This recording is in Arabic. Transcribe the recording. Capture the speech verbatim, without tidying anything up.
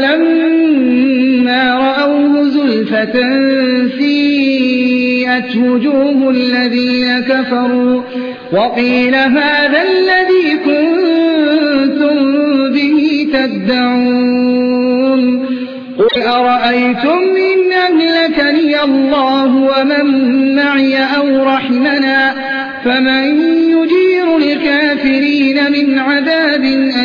فلما رأوه زلفة سيئت وجوه الذين كفروا وقيل هذا الذي كنتم به تدعون قل أرأيتم إن أهلكني الله ومن معي أو رحمنا فمن يجير الكافرين من عذاب